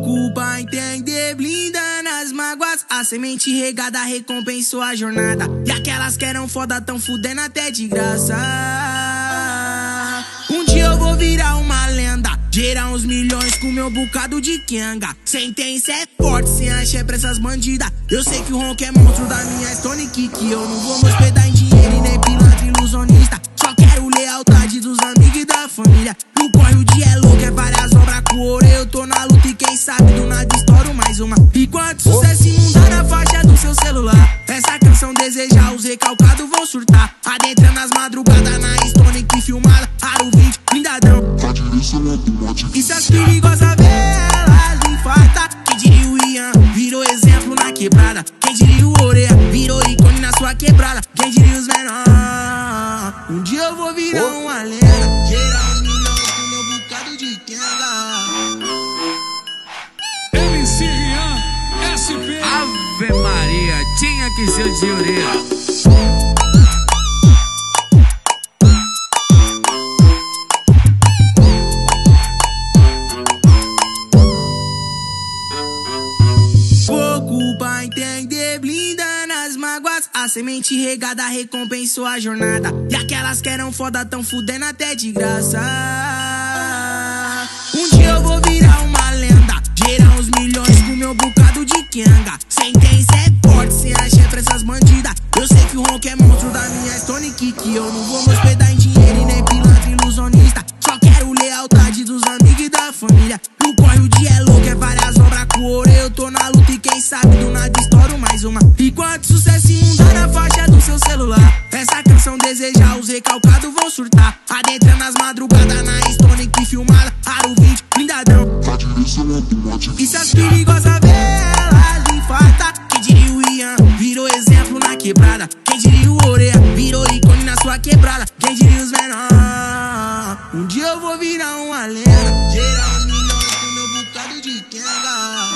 Pouco pra entender, blindando as mágoas. A semente regada recompensou a jornada. E aquelas que eram foda tão fudendo até de graça. Um dia eu vou virar uma lenda, gerar uns milhões com meu bocado de quenga. Sentença é forte, sem axé pra essas bandidas. Eu sei que o ronco é monstro da minha Stone Kick. Eu não vou me hospedar em dinheiro e nem pilantra ilusionista. Só quero lealdade dos amigos e da família. No corre o dia é louco, é várias obras com ouro. Eu tô na luta e quem sabe do nada estouro mais uma. Enquanto sucesso inundar na faixa do seu celular, essa canção desejar, os recalcados vão surtar. Adentrando as madrugadas na Stone Kick filmada. Aro 20, blindadão. E se as perigosas vê elas infarta. Quem diria o Ian virou exemplo na quebrada. Quem diria o Oreia virou ícone na sua quebrada. Quem diria os menores, um dia eu vou virar uma lenda, gerar uns milhões com meu bocado de quenga. MC Rian, SP. Ave Maria, tinha que ser de orelha. Pouco pra entender, blindando as mágoas. A semente regada recompensou a jornada. E aquelas que eram foda tão fudendo até de graça. Um dia eu vou virar uma lenda, gerar uns milhões com meu bocado de quenga. Sentença é forte, sem axé pra essas bandidas. Eu sei que o ronco é monstro da minha Stone Kick. Eu não vou me hospedar em dinheiro e nem pilantra ilusionista. Só quero lealdade dos amigos e da família. No corre o dia é louco, é várias obras com ouro. Eu tô na luta e quem sabe do nada estouro mais uma. Enquanto sucesso inundar na faixa do seu celular, essa canção desejar, os recalcados vão surtar. Adentrando as madrugadas na Stone Kick filmada. Aro 20, blindadão. E se as perigosas vê elas infarta. Quem diria o Ian virou exemplo na quebrada. Quem diria o Oreia virou ícone na sua quebrada. Quem diria os menores, um dia eu vou virar uma lenda, gerar uns milhões com meu bocado de quenga.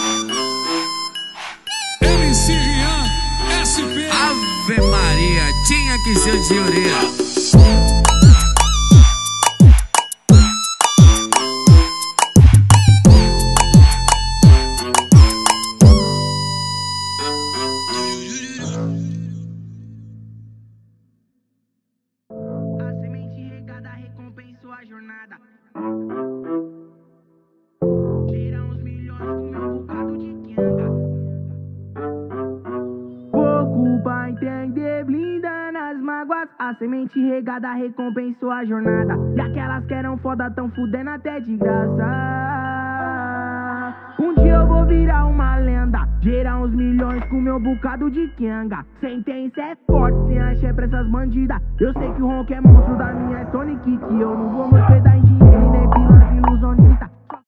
MC Rian, SP. Ave Maria, tinha que ser de orelha. A semente regada recompensou a jornada. Gerar uns milhões com meu bocado de quenga. Pouco pra entender, blindando as mágoas. A semente regada recompensou a jornada. E aquelas que eram foda tão fudendo até de graça. Um dia eu vou virar uma lenda, gerar uns milhões com meu bocado de quenga. Sentença é forte, sem axé pra essas bandidas. Eu sei que o ronco é monstro da minha Stone Kick. Eu não vou me hospedar em dinheiro e nem pilantra ilusionista.